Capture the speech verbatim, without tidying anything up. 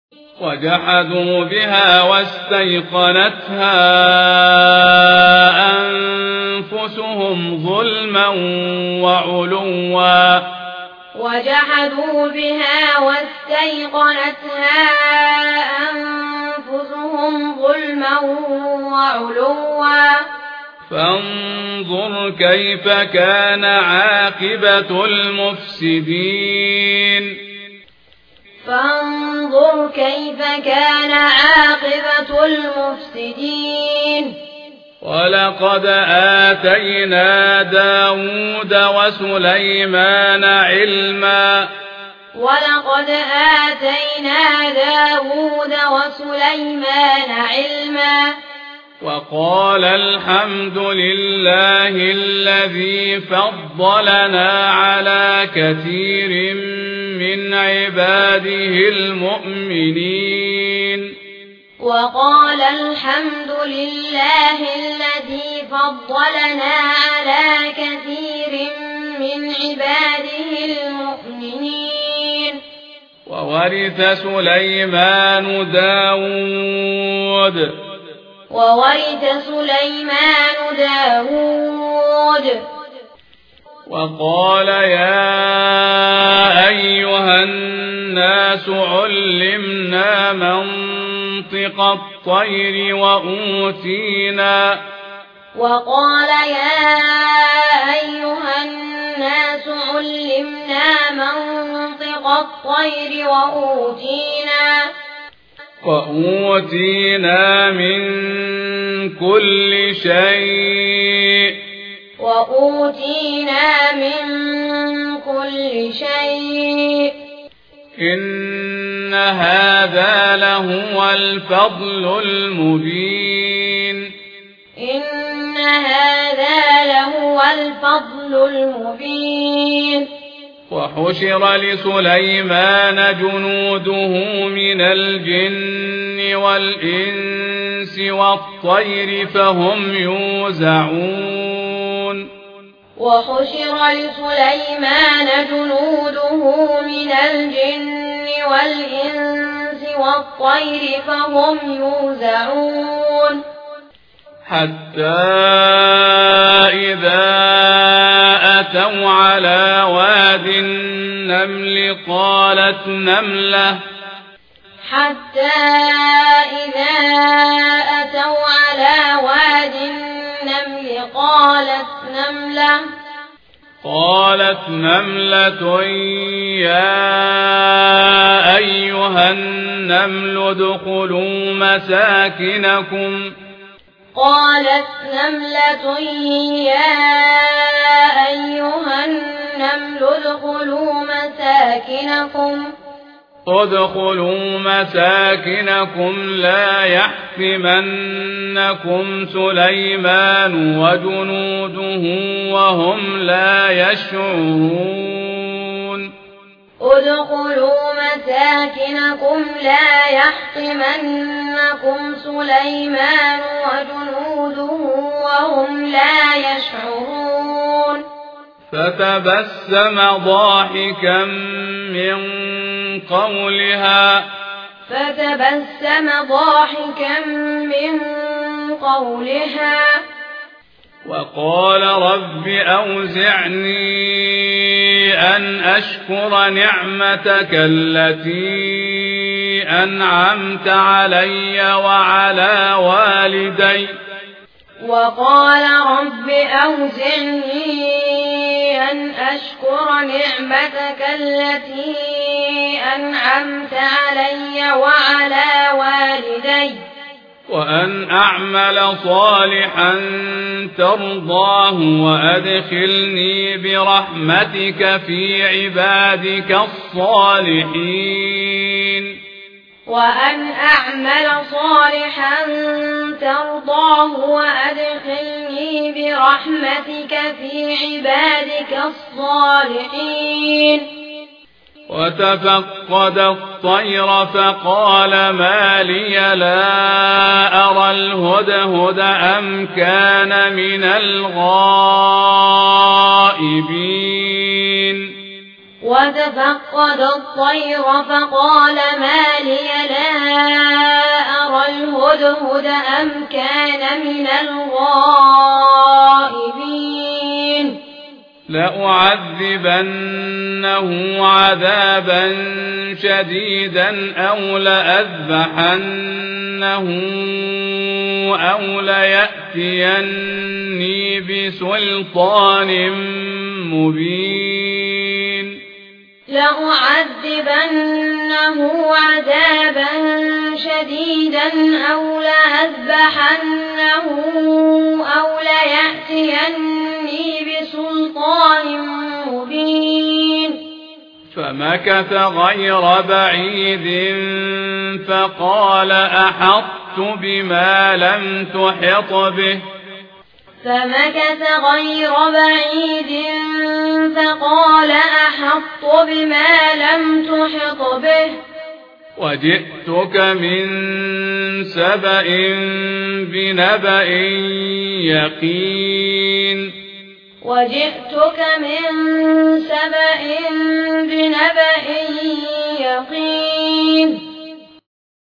وجحدوا بها واستيقنتها أنفسهم ظلما وعلوا وجحدوا بها واستيقنتها أنفسهم ظلما وعلوا فانظر كيف كان عاقبة المفسدين فانظر كيف كان عاقبة المفسدين ولقد آتينا داود وسليمان علما ولقد آتينا داود وسليمان علما وقال الحمد لله الذي فضلنا على كثير من عباده المؤمنين وقال الحمد لله الذي فضلنا على كثير من عباده المؤمنين وورث سليمان داود وورث سليمان داود وقال يا أيها الناس علمنا منطق الطير وأوتينا وقال يا أيها الناس علمنا منطق الطير وأوتينا وأوتينا من كل شيء وأوتينا من كل شيء إن هذا لهو الفضل المبين إن هذا لهو الفضل المبين وحشر لسليمان جنوده من الجن والإنس والطير فهم يوزعون وحشر لسليمان جنوده من الجن والإنس والطير فهم يوزعون حتى إذا أتوا على واد النمل قالت نملة حتى إذا أتوا على واد النمل قالت نملة قالت نملة يا أيها النمل ادخلوا مساكنكم قالت نملة يا أيها النمل ادخلوا مساكنكم ادخلوا مساكنكم لا يحطمنكم سليمان وجنوده وهم لا يشعرون ادخلوا مساكنكم لا يحطمنكم سليمان وجنوده وهم لا يشعرون فتبسم ضاحكا من قولها فتبسم ضاحكا من قولها وقال رب أوزعني أن أشكر نعمتك التي أنعمت علي وعلى والدي وقال رب أوزعني أن أشكر نعمتك التي أنعمت علي وعلى والدي وأن أعمل صالحا ترضاه وأدخلني برحمتك في عبادك الصالحين وأن أعمل صالحا ترضاه وأدخلني برحمتك في عبادك الصالحين وتفقد الطير فقال ما لي لا أرى الهدهد أم كان من الغائبين وتفقد الطير فقال ما لي لا الهدهد أم كان من الغائبين لأعذبنه عذابا شديدا أو لأذبحنه أو ليأتيني بسلطان مبين لأعذبنه عذابا شديدا أو لأذبحنه أو ليأتيني بسلطان مبين فمكث غير بعيد فقال أحطت بما لم تحط به فمكث غير بعيد فقال أحط بما لم تحط به وجئتك من سبأ بنبأ يقين وجئتك من سبأ بنبأ يقين